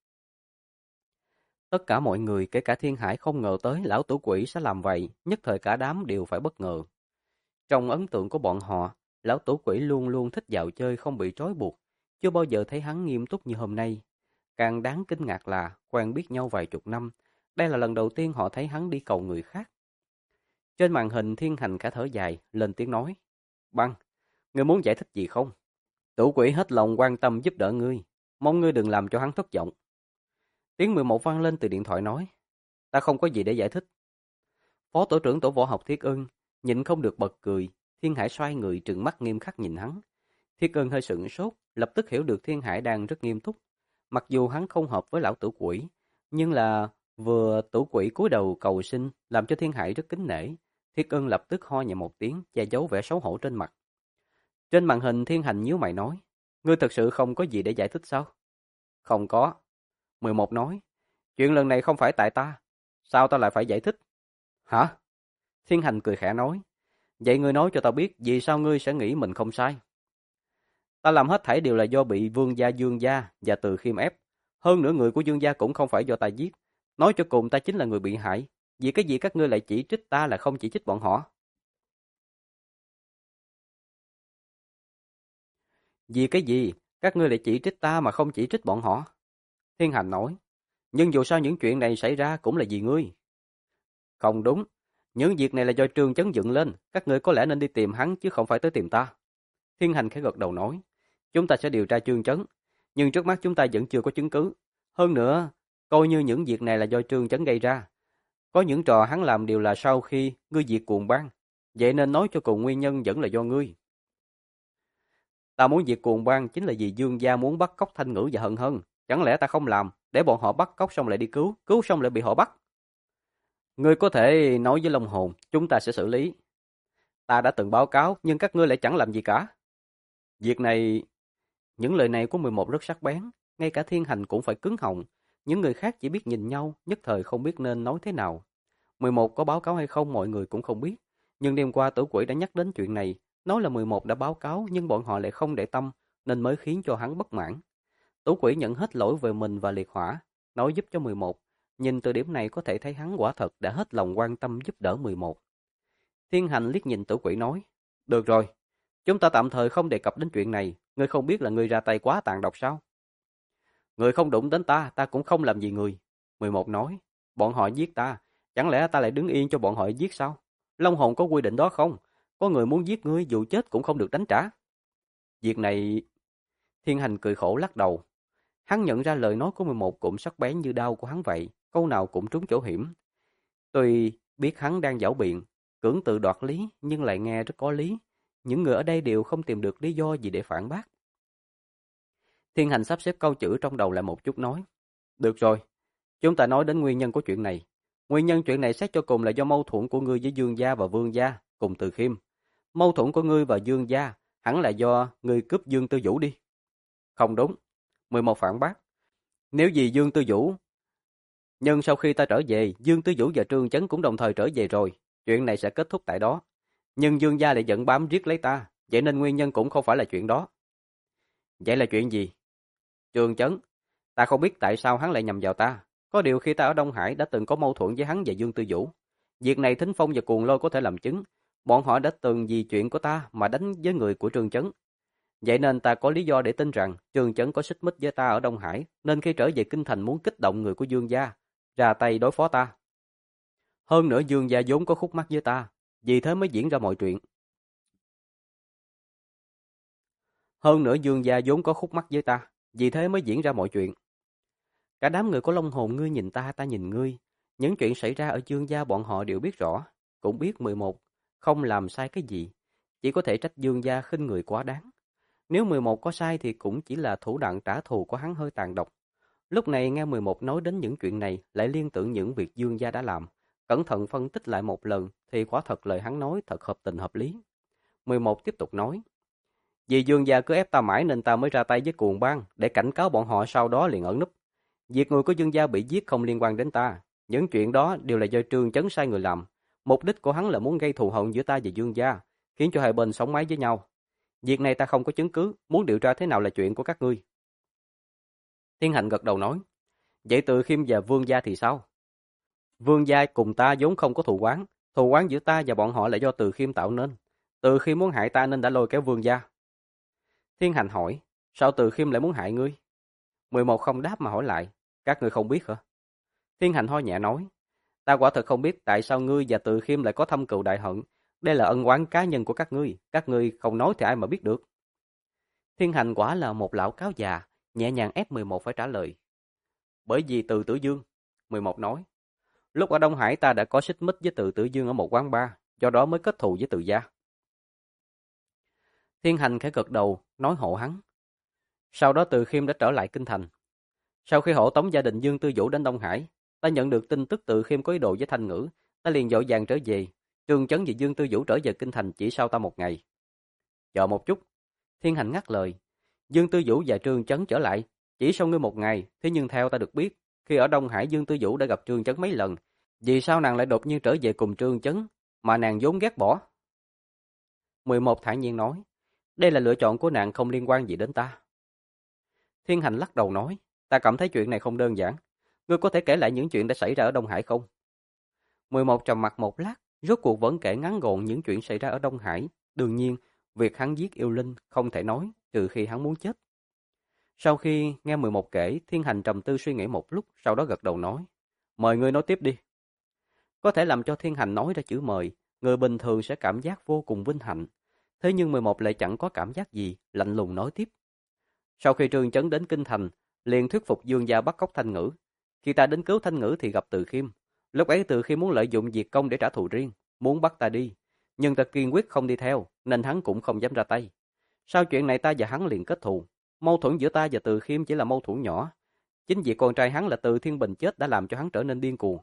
Tất cả mọi người, kể cả Thiên Hải không ngờ tới lão tử quỷ sẽ làm vậy, nhất thời cả đám đều phải bất ngờ. Trong ấn tượng của bọn họ, lão tử quỷ luôn luôn thích dạo chơi không bị trói buộc, chưa bao giờ thấy hắn nghiêm túc như hôm nay. Càng đáng kinh ngạc là quen biết nhau vài chục năm, đây là lần đầu tiên họ thấy hắn đi cầu người khác. Trên màn hình Thiên Hành cả thở dài, lên tiếng nói. Băng, ngươi muốn giải thích gì không? Tử quỷ hết lòng quan tâm giúp đỡ ngươi, mong ngươi đừng làm cho hắn thất vọng. Tiếng 11 vang lên từ điện thoại nói. Ta không có gì để giải thích. Phó tổ trưởng tổ võ học Thiết Ưng, nhịn không được bật cười, Thiên Hải xoay người trừng mắt nghiêm khắc nhìn hắn. Thiết Ưng hơi sửng sốt, lập tức hiểu được Thiên Hải đang rất nghiêm túc. Mặc dù hắn không hợp với lão tử quỷ, nhưng là vừa tử quỷ cúi đầu cầu xin làm cho Thiên Hải rất kính nể. Thiết Ưng lập tức ho nhẹ một tiếng, che giấu vẻ xấu hổ trên mặt. Trên màn hình Thiên Hành nhíu mày nói, ngươi thật sự không có gì để giải thích sao? Không có. 11 nói, chuyện lần này không phải tại ta, sao ta lại phải giải thích? Hả? Thiên Hành cười khẽ nói, vậy ngươi nói cho ta biết vì sao ngươi sẽ nghĩ mình không sai. Ta làm hết thảy đều là do bị vương gia Dương gia và Từ Khiêm ép. Hơn nữa người của Dương gia cũng không phải do ta giết. Nói cho cùng ta chính là người bị hại. Vì cái gì các ngươi lại chỉ trích ta là không chỉ trích bọn họ? Vì cái gì các ngươi lại chỉ trích ta mà không chỉ trích bọn họ? Thiên Hành nói, nhưng dù sao những chuyện này xảy ra cũng là vì ngươi. Không đúng, những việc này là do Trương Chấn dựng lên, các ngươi có lẽ nên đi tìm hắn chứ không phải tới tìm ta. Thiên Hành khẽ gật đầu nói, chúng ta sẽ điều tra Trương Chấn, nhưng trước mắt chúng ta vẫn chưa có chứng cứ. Hơn nữa, coi như những việc này là do Trương Chấn gây ra. Có những trò hắn làm đều là sau khi ngươi diệt cuồng bang, vậy nên nói cho cùng nguyên nhân vẫn là do ngươi. Ta muốn diệt cuồng bang chính là vì Dương gia muốn bắt cóc Thanh Ngữ và Hận Hân, chẳng lẽ ta không làm, để bọn họ bắt cóc xong lại đi cứu, cứu xong lại bị họ bắt. Ngươi có thể nói với Long Hồn, chúng ta sẽ xử lý. Ta đã từng báo cáo, nhưng các ngươi lại chẳng làm gì cả. Việc này, những lời này của 11 rất sắc bén, ngay cả Thiên Hành cũng phải cứng họng. Những người khác chỉ biết nhìn nhau, nhất thời không biết nên nói thế nào. 11 có báo cáo hay không mọi người cũng không biết, nhưng đêm qua Tử Quỷ đã nhắc đến chuyện này, nói là 11 đã báo cáo nhưng bọn họ lại không để tâm, nên mới khiến cho hắn bất mãn. Tử Quỷ nhận hết lỗi về mình và Liệt Hỏa, nói giúp cho 11. Nhìn từ điểm này có thể thấy hắn quả thật đã hết lòng quan tâm giúp đỡ 11. Thiên Hành liếc nhìn Tử Quỷ nói, được rồi, chúng ta tạm thời không đề cập đến chuyện này, ngươi không biết là ngươi ra tay quá tàn độc sao? Ngươi không đụng đến ta, ta cũng không làm gì người. 11 nói, bọn họ giết ta, chẳng lẽ ta lại đứng yên cho bọn họ giết sao? Long hồn có quy định đó không? Có người muốn giết ngươi dù chết cũng không được đánh trả. Việc này... Thiên Hành cười khổ lắc đầu. Hắn nhận ra lời nói của 11 cũng sắc bén như đao của hắn vậy, câu nào cũng trúng chỗ hiểm. Tuy biết hắn đang giảo biện, cưỡng tự đoạt lý nhưng lại nghe rất có lý. Những người ở đây đều không tìm được lý do gì để phản bác. Thiên Hành sắp xếp câu chữ trong đầu lại một chút nói. Được rồi, chúng ta nói đến nguyên nhân của chuyện này. Nguyên nhân chuyện này xét cho cùng là do mâu thuẫn của ngươi với Dương gia và Vương gia cùng Từ Khiêm. Mâu thuẫn của ngươi và Dương gia hẳn là do ngươi cướp Dương Tư Vũ đi. Không đúng. 11 phản bác. Nếu vì Dương Tư Vũ, nhưng sau khi ta trở về, Dương Tư Vũ và Trương Chấn cũng đồng thời trở về rồi. Chuyện này sẽ kết thúc tại đó. Nhưng Dương gia lại giận bám riết lấy ta, vậy nên nguyên nhân cũng không phải là chuyện đó. Vậy là chuyện gì? Trương Chấn, ta không biết tại sao hắn lại nhầm vào ta. Có điều khi ta ở Đông Hải đã từng có mâu thuẫn với hắn và Dương Tư Vũ. Việc này Thính Phong và Cuồng Lôi có thể làm chứng. Bọn họ đã từng vì chuyện của ta mà đánh với người của Trương Chấn. Vậy nên ta có lý do để tin rằng Trương Chấn có xích mích với ta ở Đông Hải, nên khi trở về Kinh Thành muốn kích động người của Dương gia, ra tay đối phó ta. Hơn nữa Dương gia vốn có khúc mắc với ta, vì thế mới diễn ra mọi chuyện. Hơn nữa Dương gia vốn có khúc mắc với ta, vì thế mới diễn ra mọi chuyện. Cả đám người của Long Hồn, ngươi nhìn ta, ta nhìn ngươi. Những chuyện xảy ra ở Dương gia bọn họ đều biết rõ, cũng biết 11 không làm sai cái gì, chỉ có thể trách Dương gia khinh người quá đáng. Nếu 11 có sai thì cũng chỉ là thủ đoạn trả thù của hắn hơi tàn độc. Lúc này nghe 11 nói đến những chuyện này, lại liên tưởng những việc Dương gia đã làm, cẩn thận phân tích lại một lần thì quả thật lời hắn nói thật hợp tình hợp lý. 11 tiếp tục nói: vì Dương gia cứ ép ta mãi nên ta mới ra tay với Cuồng Bang để cảnh cáo bọn họ, sau đó liền ẩn núp. Việc người của Dương gia bị giết không liên quan đến ta. Những chuyện đó đều là do Trương Chấn sai người làm. Mục đích của hắn là muốn gây thù hận giữa ta và Dương gia, khiến cho hai bên sống mái với nhau. Việc này ta không có chứng cứ, muốn điều tra thế nào là chuyện của các ngươi. Thiên Hạnh gật đầu nói: vậy Từ Khiêm và Vương gia thì sao? Vương gia cùng ta vốn không có thù oán giữa ta và bọn họ là do Từ Khiêm tạo nên. Từ Khiêm muốn hại ta nên đã lôi kéo Vương gia. Thiên Hành hỏi: sao Từ Khiêm lại muốn hại ngươi? 11 không đáp mà hỏi lại: các ngươi không biết hả? Thiên Hành ho nhẹ nói: ta quả thật không biết tại sao ngươi và Từ Khiêm lại có thâm cừu đại hận. Đây là ân oán cá nhân của các ngươi không nói thì ai mà biết được. Thiên Hành quả là một lão cáo già, nhẹ nhàng ép 11 phải trả lời. Bởi vì Từ Tử Dương. 11 nói: lúc ở Đông Hải ta đã có xích mích với Từ Tử Dương ở một quán bar, do đó mới kết thù với Từ gia. Thiên Hành khẽ gật đầu, nói hộ hắn. Sau đó Từ Khiêm đã trở lại Kinh Thành. Sau khi hộ tống gia đình Dương Tư Vũ đến Đông Hải, ta nhận được tin tức Từ Khiêm có ý đồ với Thanh Ngữ, ta liền vội vàng trở về. Trương Chấn và Dương Tư Vũ trở về Kinh Thành chỉ sau ta một ngày. Chờ một chút. Thiên Hành ngắt lời. Dương Tư Vũ và Trương Chấn trở lại chỉ sau ngươi một ngày, thế nhưng theo ta được biết, khi ở Đông Hải Dương Tư Vũ đã gặp Trương Chấn mấy lần, vì sao nàng lại đột nhiên trở về cùng Trương Chấn mà nàng vốn ghét bỏ? 11 thản nhiên nói, đây là lựa chọn của nàng, không liên quan gì đến ta. Thiên Hành lắc đầu nói, ta cảm thấy chuyện này không đơn giản. Ngươi có thể kể lại những chuyện đã xảy ra ở Đông Hải không? 11 trầm mặc một lát, rốt cuộc vẫn kể ngắn gọn những chuyện xảy ra ở Đông Hải. Đương nhiên, việc hắn giết yêu linh không thể nói, trừ khi hắn muốn chết. Sau khi nghe 11 kể, Thiên Hành trầm tư suy nghĩ một lúc, sau đó gật đầu nói, mời ngươi nói tiếp đi. Có thể làm cho Thiên Hành nói ra chữ mời, người bình thường sẽ cảm giác vô cùng vinh hạnh. Thế nhưng 11 lại chẳng có cảm giác gì, lạnh lùng nói tiếp. Sau khi Trương Chấn đến Kinh Thành, liền thuyết phục Dương gia bắt cóc Thanh Ngữ. Khi ta đến cứu Thanh Ngữ thì gặp Từ Khiêm. Lúc ấy Từ Khiêm muốn lợi dụng việc công để trả thù riêng, muốn bắt ta đi. Nhưng ta kiên quyết không đi theo, nên hắn cũng không dám ra tay. Sau chuyện này ta và hắn liền kết thù. Mâu thuẫn giữa ta và Từ Khiêm chỉ là mâu thuẫn nhỏ. Chính vì con trai hắn là Từ Thiên Bình chết đã làm cho hắn trở nên điên cuồng.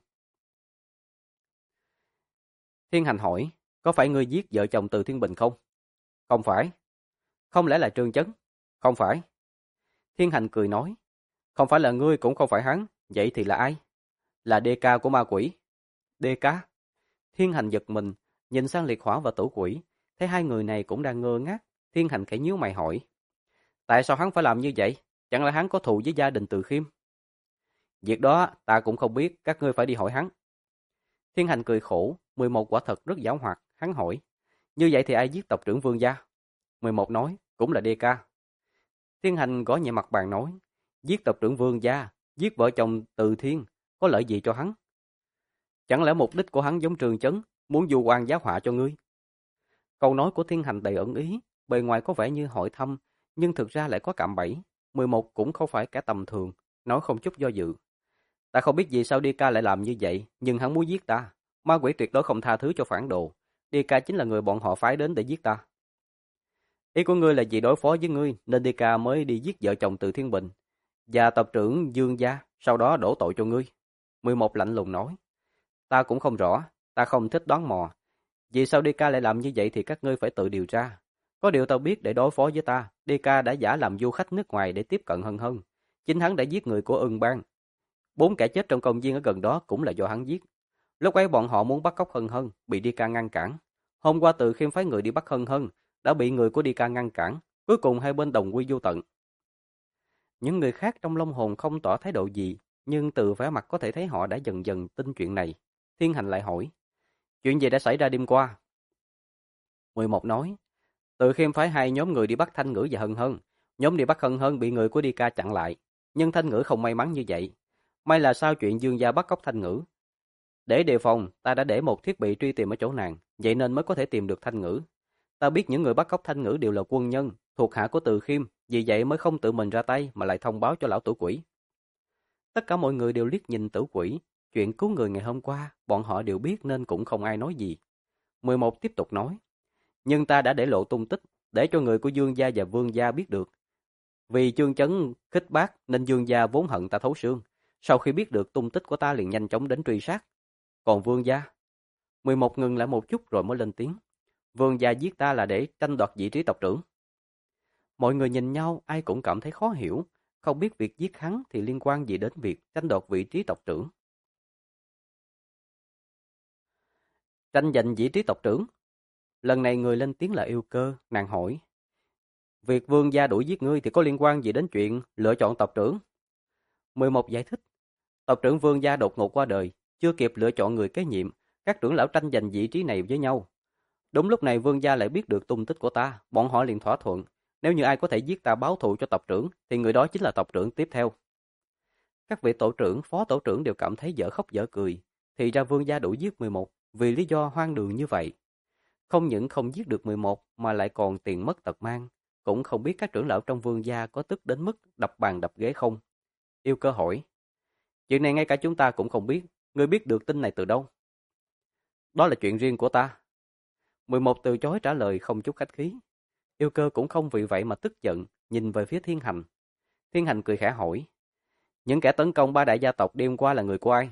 Thiên Hành hỏi, có phải ngươi giết vợ chồng Từ Thiên Bình không? Không phải. Không lẽ là Trương Chấn? Không phải. Thiên Hành cười nói, không phải là ngươi cũng không phải hắn, vậy thì là ai? Là đê ca của ma quỷ. Đê ca? Thiên Hành giật mình, nhìn sang Liệt Hỏa và Tử Quỷ, thấy hai người này cũng đang ngơ ngác. Thiên Hành khẽ nhíu mày hỏi, tại sao hắn phải làm như vậy? Chẳng lẽ hắn có thù với gia đình Từ Khiêm? Việc đó ta cũng không biết, các ngươi phải đi hỏi hắn. Thiên Hành cười khổ, 11 quả thật rất giảo hoạt, hắn hỏi, như vậy thì ai giết tộc trưởng Vương gia? 11 nói, cũng là đê ca. Thiên Hành gõ nhẹ mặt bàn nói, giết tộc trưởng Vương gia, giết vợ chồng Từ Thiên, có lợi gì cho hắn? Chẳng lẽ mục đích của hắn giống Trương Chấn, muốn du oan giá họa cho ngươi? Câu nói của Thiên Hành đầy ẩn ý, bề ngoài có vẻ như hỏi thăm, nhưng thực ra lại có cạm bẫy. 11 cũng không phải kẻ tầm thường, nói không chút do dự. Ta không biết vì sao Đi Ca lại làm như vậy, nhưng hắn muốn giết ta. Ma quỷ tuyệt đối không tha thứ cho phản đồ. Đi Ca chính là người bọn họ phái đến để giết ta. Ý của ngươi là vì đối phó với ngươi, nên Đi Ca mới đi giết vợ chồng Từ Thiên Bình và tộc trưởng Dương gia, sau đó đổ tội cho ngươi. 11 lạnh lùng nói, ta cũng không rõ, ta không thích đoán mò. Vì sao Đi Ca lại làm như vậy thì các ngươi phải tự điều tra. Có điều tao biết để đối phó với ta, Đi Ca đã giả làm du khách nước ngoài để tiếp cận Hân Hân. Chính hắn đã giết người của Ưng Bang. 4 kẻ chết trong công viên ở gần đó cũng là do hắn giết. Lúc ấy bọn họ muốn bắt cóc Hân Hân, bị Đi Ca ngăn cản. Hôm qua Từ Khiêm phái người đi bắt Hân Hân, đã bị người của Đi Ca ngăn cản. Cuối cùng hai bên đồng quy vô tận. Những người khác trong Long Hồn không tỏ thái độ gì, nhưng từ vẻ mặt có thể thấy họ đã dần dần tin chuyện này. Thiên Hành lại hỏi, Chuyện gì đã xảy ra đêm qua? 11 nói, từ khi phái hai nhóm người đi bắt Thanh Ngữ và Hân Hân, nhóm đi bắt Hân Hân bị người của Đi Ca chặn lại, nhưng Thanh Ngữ không may mắn như vậy. May là sau chuyện Dương gia bắt cóc Thanh Ngữ. Để đề phòng, ta đã để một thiết bị truy tìm ở chỗ nàng, vậy nên mới có thể tìm được Thanh Ngữ. Ta biết những người bắt cóc Thanh Ngữ đều là quân nhân, thuộc hạ của Từ Khiêm, vì vậy mới không tự mình ra tay mà lại thông báo cho lão tử quỷ. Tất cả mọi người đều liếc nhìn Tử Quỷ, chuyện cứu người ngày hôm qua, bọn họ đều biết nên cũng không ai nói gì. 11 tiếp tục nói, nhưng ta đã để lộ tung tích, để cho người của Dương gia và Vương gia biết được. Vì Chương Chấn khích bác nên Dương gia vốn hận ta thấu xương, sau khi biết được tung tích của ta liền nhanh chóng đến truy sát. Còn Vương gia? 11 ngừng lại một chút rồi mới lên tiếng. Vương gia giết ta là để tranh đoạt vị trí tộc trưởng. Mọi người nhìn nhau, ai cũng cảm thấy khó hiểu, không biết việc giết hắn thì liên quan gì đến việc tranh đoạt vị trí tộc trưởng. Tranh giành vị trí tộc trưởng. Lần này người lên tiếng là Yêu Cơ, nàng hỏi. Việc Vương gia đuổi giết ngươi thì có liên quan gì đến chuyện lựa chọn tộc trưởng? 11 giải thích. Tộc trưởng Vương gia đột ngột qua đời, chưa kịp lựa chọn người kế nhiệm, các trưởng lão tranh giành vị trí này với nhau. Đúng lúc này Vương gia lại biết được tung tích của ta, bọn họ liền thỏa thuận. Nếu như ai có thể giết ta báo thù cho tộc trưởng, thì người đó chính là tộc trưởng tiếp theo. Các vị tổ trưởng, phó tổ trưởng đều cảm thấy dở khóc dở cười. Thì ra Vương gia đuổi giết 11 vì lý do hoang đường như vậy. Không những không giết được 11 mà lại còn tiền mất tật mang. Cũng không biết các trưởng lão trong Vương gia có tức đến mức đập bàn đập ghế không. Yêu Cơ hỏi. Chuyện này ngay cả chúng ta cũng không biết. Ngươi biết được tin này từ đâu? Đó là chuyện riêng của ta. 11 từ chối trả lời không chút khách khí. Yêu Cơ cũng không vì vậy mà tức giận, nhìn về phía Thiên Hành. Thiên Hành cười khẽ hỏi. Những kẻ tấn công ba đại gia tộc đêm qua là người của ai?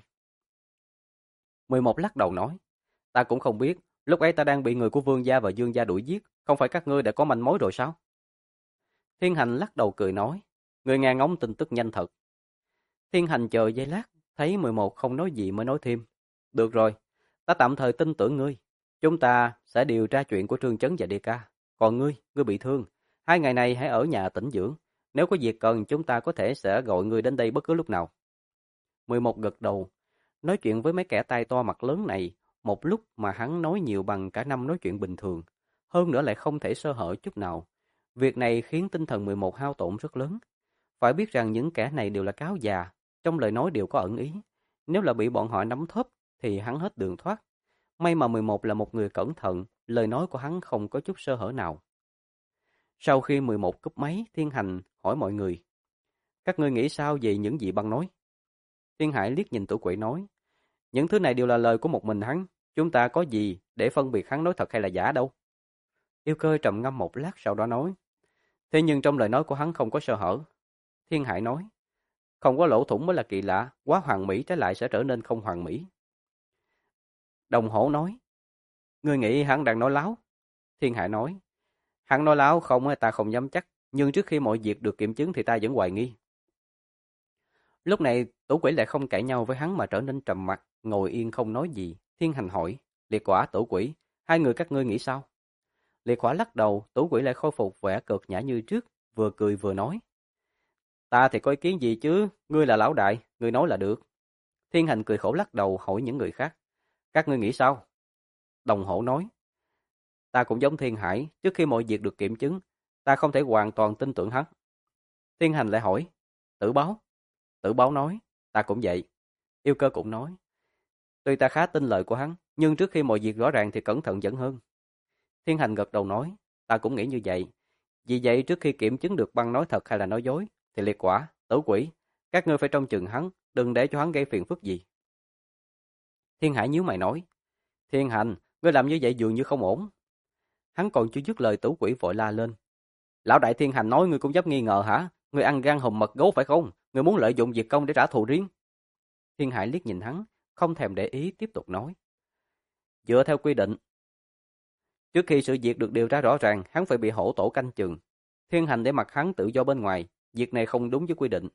11 lắc đầu nói. Ta cũng không biết, lúc ấy ta đang bị người của Vương gia và Dương gia đuổi giết, không phải các ngươi đã có manh mối rồi sao? Thiên Hành lắc đầu cười nói. Người nghe ngóng tin tức nhanh thật. Thiên Hành chờ giây lát, thấy 11 không nói gì mới nói thêm. Được rồi, ta tạm thời tin tưởng ngươi. Chúng ta sẽ điều tra chuyện của Trương Chấn và Đê Ca. Còn ngươi bị thương. 2 ngày này hãy ở nhà tĩnh dưỡng. Nếu có việc cần chúng ta có thể sẽ gọi ngươi đến đây bất cứ lúc nào. 11 gật đầu. Nói chuyện với mấy kẻ tai to mặt lớn này, một lúc mà hắn nói nhiều bằng cả năm nói chuyện bình thường. Hơn nữa lại không thể sơ hở chút nào. Việc này khiến tinh thần 11 hao tổn rất lớn. Phải biết rằng những kẻ này đều là cáo già, trong lời nói đều có ẩn ý. Nếu là bị bọn họ nắm thóp thì hắn hết đường thoát. May mà 11 là một người cẩn thận, lời nói của hắn không có chút sơ hở nào. Sau khi 11 cúp máy, Thiên Hành hỏi mọi người. Các ngươi nghĩ sao về những gì băng nói? Thiên Hải liếc nhìn Tử Quỷ nói. Những thứ này đều là lời của một mình hắn. Chúng ta có gì để phân biệt hắn nói thật hay là giả đâu. Yêu Cơ trầm ngâm một lát sau đó nói. Thế nhưng trong lời nói của hắn không có sơ hở. Thiên Hải nói. Không có lỗ thủng mới là kỳ lạ. Quá hoàn mỹ trái lại sẽ trở nên không hoàn mỹ. Đồng Hổ nói. Ngươi nghĩ hắn đang nói láo? Thiên Hải nói. Hắn nói láo không ta không dám chắc. Nhưng trước khi mọi việc được kiểm chứng thì ta vẫn hoài nghi. Lúc này Tủ Quỷ lại không cãi nhau với hắn mà trở nên trầm mặc, ngồi yên không nói gì. Thiên Hành hỏi. Liệt Quả, Tủ Quỷ, hai người các ngươi nghĩ sao? Liệt Quả lắc đầu, Tủ Quỷ lại khôi phục vẻ cợt nhã như trước, vừa cười vừa nói. Ta thì có ý kiến gì chứ, ngươi là lão đại, ngươi nói là được. Thiên Hành cười khổ lắc đầu hỏi những người khác. Các ngươi nghĩ sao? Đồng Hổ nói. Ta cũng giống Thiên Hải, trước khi mọi việc được kiểm chứng, ta không thể hoàn toàn tin tưởng hắn. Thiên Hành lại hỏi. Tử Báo? Tử Báo nói. Ta cũng vậy. Yêu Cơ cũng nói. Tuy ta khá tin lời của hắn, nhưng trước khi mọi việc rõ ràng thì cẩn thận vẫn hơn. Thiên Hành gật đầu nói. Ta cũng nghĩ như vậy. Vì vậy trước khi kiểm chứng được băng nói thật hay là nói dối, thì Liệt Quả, Tử Quỷ, các ngươi phải trông chừng hắn, đừng để cho hắn gây phiền phức gì. Thiên Hải nhíu mày nói. Thiên Hành, ngươi làm như vậy dường như không ổn. Hắn còn chưa dứt lời, Tử Quỷ vội la lên. Lão đại Thiên Hành nói ngươi cũng dám nghi ngờ hả? Ngươi ăn gan hùm mật gấu phải không? Ngươi muốn lợi dụng việc công để trả thù riêng. Thiên Hải liếc nhìn hắn, không thèm để ý tiếp tục nói. Dựa theo quy định, trước khi sự việc được điều tra rõ ràng, hắn phải bị hổ tổ canh chừng. Thiên Hành để mặc hắn tự do bên ngoài, việc này không đúng với quy định.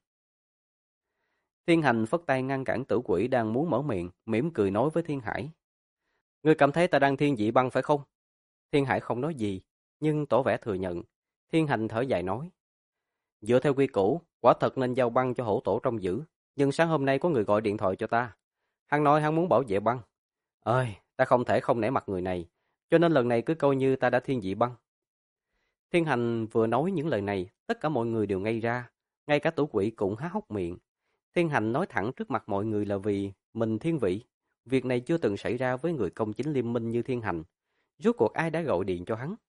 Thiên Hành phất tay ngăn cản Tử Quỷ đang muốn mở miệng, mỉm cười nói với Thiên Hải. Ngươi cảm thấy ta đang thiên vị băng phải không? Thiên Hải không nói gì, nhưng tỏ vẻ thừa nhận. Thiên Hành thở dài nói. Dựa theo quy củ, quả thật nên giao băng cho hổ tổ trông giữ. Nhưng sáng hôm nay có người gọi điện thoại cho ta. Hắn nói hắn muốn bảo vệ băng. Ơi, Ta không thể không nể mặt người này, cho nên lần này cứ coi như ta đã thiên vị băng. Thiên Hành vừa nói những lời này, tất cả mọi người đều ngây ra, ngay cả Tử Quỷ cũng há hốc miệng. Thiên Hành nói thẳng trước mặt mọi người là vì mình thiên vị. Việc này chưa từng xảy ra với người công chính liêm minh như Thiên Hành. Rốt cuộc ai đã gọi điện cho hắn?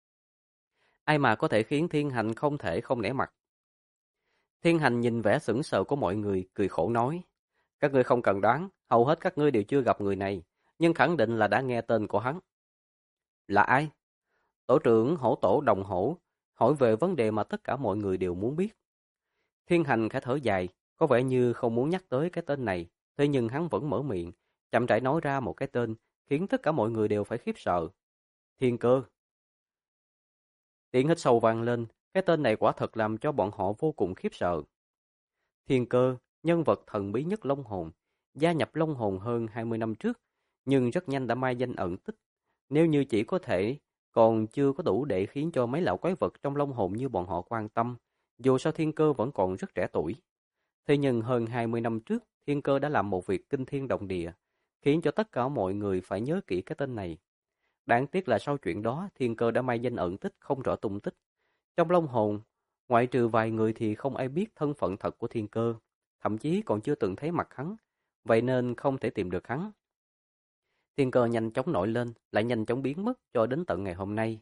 Ai mà có thể khiến Thiên Hành không thể không nể mặt? Thiên Hành nhìn vẻ sững sờ của mọi người, cười khổ nói. Các ngươi không cần đoán, hầu hết các ngươi đều chưa gặp người này, nhưng khẳng định là đã nghe tên của hắn. Là ai? Tổ trưởng Hổ Tổ Đồng Hổ hỏi về vấn đề mà tất cả mọi người đều muốn biết. Thiên Hành khẽ thở dài, có vẻ như không muốn nhắc tới cái tên này, thế nhưng hắn vẫn mở miệng, chậm rãi nói ra một cái tên, khiến tất cả mọi người đều phải khiếp sợ. Thiên Cơ. Tiếng hít sâu vang lên, cái tên này quả thật làm cho bọn họ vô cùng khiếp sợ. Thiên Cơ, nhân vật thần bí nhất Long Hồn, gia nhập Long Hồn hơn 20 năm trước, nhưng rất nhanh đã mai danh ẩn tích. Nếu như chỉ có thể, còn chưa có đủ để khiến cho mấy lão quái vật trong Long Hồn như bọn họ quan tâm, dù sao Thiên Cơ vẫn còn rất trẻ tuổi. Thế nhưng hơn 20 năm trước, Thiên Cơ đã làm một việc kinh thiên động địa, khiến cho tất cả mọi người phải nhớ kỹ cái tên này. Đáng tiếc là sau chuyện đó, Thiên Cơ đã mai danh ẩn tích, không rõ tung tích. Trong Long Hồn, ngoại trừ vài người thì không ai biết thân phận thật của Thiên Cơ, thậm chí còn chưa từng thấy mặt hắn, vậy nên không thể tìm được hắn. Thiên Cơ nhanh chóng nổi lên, lại nhanh chóng biến mất cho đến tận ngày hôm nay.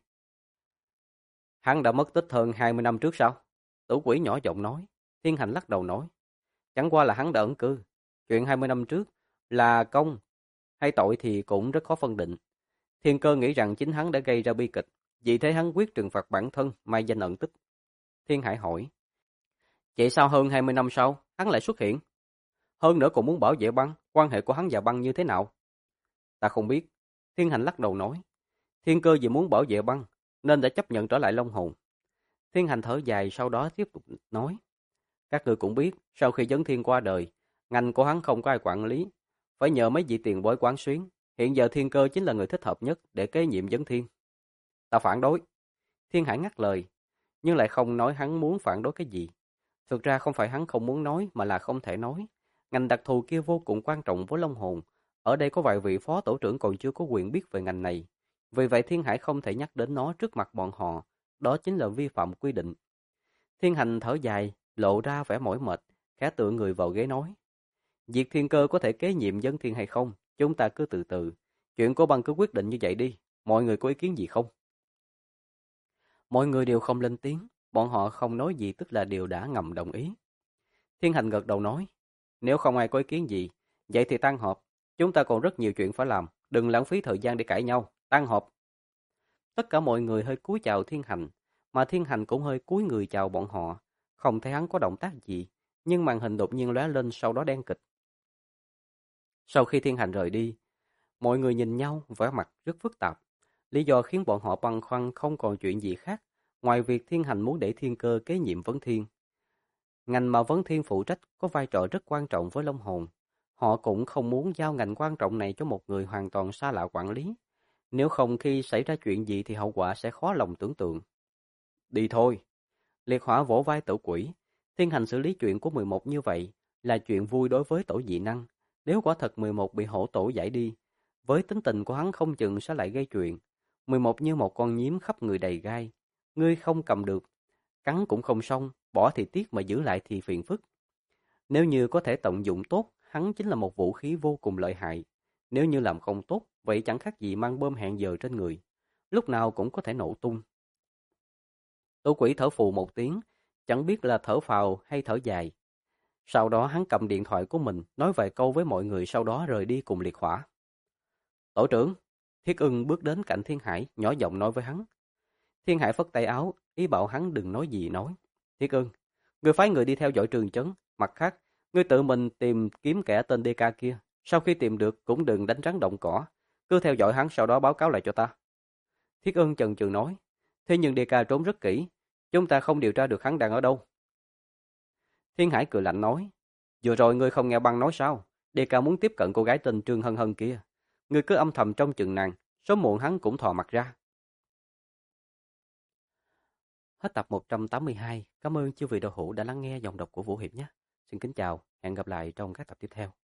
Hắn đã mất tích hơn 20 năm trước sao? Tử Quỷ nhỏ giọng nói. Thiên Hành lắc đầu nói. Chẳng qua là hắn đã ẩn cư. Chuyện 20 năm trước là công hay tội thì cũng rất khó phân định. Thiên Cơ nghĩ rằng chính hắn đã gây ra bi kịch, vì thế hắn quyết trừng phạt bản thân, mai danh ẩn tích. Thiên Hải hỏi. Vậy sao hơn 20 năm sau, hắn lại xuất hiện? Hơn nữa còn muốn bảo vệ băng, quan hệ của hắn và băng như thế nào? Ta không biết. Thiên Hành lắc đầu nói. Thiên Cơ vì muốn bảo vệ băng, nên đã chấp nhận trở lại Long Hồn. Thiên Hành thở dài sau đó tiếp tục nói. Các ngươi cũng biết, sau khi Vấn Thiên qua đời, ngành của hắn không có ai quản lý, phải nhờ mấy vị tiền bối quán xuyến. Hiện giờ Thiên Cơ chính là người thích hợp nhất để kế nhiệm Vấn Thiên. Ta phản đối. Thiên Hải ngắt lời, nhưng lại không nói hắn muốn phản đối cái gì. Thực ra không phải hắn không muốn nói mà là không thể nói. Ngành đặc thù kia vô cùng quan trọng với Long Hồn. Ở đây có vài vị phó tổ trưởng còn chưa có quyền biết về ngành này. Vì vậy Thiên Hải không thể nhắc đến nó trước mặt bọn họ. Đó chính là vi phạm quy định. Thiên Hành thở dài, lộ ra vẻ mỏi mệt, khẽ tựa người vào ghế nói. Việc Thiên Cơ có thể kế nhiệm Vấn Thiên hay không, chúng ta cứ từ từ. Chuyện của băng cứ quyết định như vậy đi. Mọi người có ý kiến gì không? Mọi người đều không lên tiếng. Bọn họ không nói gì tức là đều đã ngầm đồng ý. Thiên Hành gật đầu nói. Nếu không ai có ý kiến gì, vậy thì tan họp. Chúng ta còn rất nhiều chuyện phải làm. Đừng lãng phí thời gian để cãi nhau. Tan họp. Tất cả mọi người hơi cúi chào Thiên Hành, mà Thiên Hành cũng hơi cúi người chào bọn họ. Không thấy hắn có động tác gì, nhưng màn hình đột nhiên lóe lên sau đó đen kịch. Sau khi Thiên Hành rời đi, mọi người nhìn nhau vẻ mặt rất phức tạp. Lý do khiến bọn họ băn khoăn không còn chuyện gì khác, ngoài việc Thiên Hành muốn để Thiên Cơ kế nhiệm Vấn Thiên. Ngành mà Vấn Thiên phụ trách có vai trò rất quan trọng với Long Hồn. Họ cũng không muốn giao ngành quan trọng này cho một người hoàn toàn xa lạ quản lý. Nếu không khi xảy ra chuyện gì thì hậu quả sẽ khó lòng tưởng tượng. Đi thôi. Liệt Hỏa vỗ vai Tử Quỷ. Thiên Hành xử lý chuyện của 11 như vậy là chuyện vui đối với tổ dị năng. Nếu quả thật 11 bị hổ tổ giải đi, với tính tình của hắn không chừng sẽ lại gây chuyện. 11 như một con nhím khắp người đầy gai. Ngươi không cầm được, cắn cũng không xong, bỏ thì tiếc mà giữ lại thì phiền phức. Nếu như có thể tận dụng tốt, hắn chính là một vũ khí vô cùng lợi hại. Nếu như làm không tốt, vậy chẳng khác gì mang bom hẹn giờ trên người. Lúc nào cũng có thể nổ tung. Tổ quỷ thở phù một tiếng, chẳng biết là thở phào hay thở dài. Sau đó hắn cầm điện thoại của mình, nói vài câu với mọi người sau đó rời đi cùng Liệt Hỏa. Tổ trưởng, Thiết Ưng bước đến cạnh Thiên Hải, nhỏ giọng nói với hắn. Thiên Hải phất tay áo, ý bảo hắn đừng nói gì nói. Thiết Ưng, ngươi phái người đi theo dõi Trường Chấn, mặt khác, ngươi tự mình tìm kiếm kẻ tên DK kia. Sau khi tìm được cũng đừng đánh rắn động cỏ, cứ theo dõi hắn sau đó báo cáo lại cho ta. Thiết Ưng chần chừ nói, thế nhưng DK trốn rất kỹ, chúng ta không điều tra được hắn đang ở đâu. Thiên Hải cười lạnh nói, vừa rồi ngươi không nghe băng nói sao, DK muốn tiếp cận cô gái tên Trương Hân Hân kia. Ngươi cứ âm thầm trong chừng nàng, sớm muộn hắn cũng thò mặt ra. Hết tập 182. Cảm ơn chư vị đạo hữu đã lắng nghe dòng đọc của Vũ Hiệp nhé. Xin kính chào, hẹn gặp lại trong các tập tiếp theo.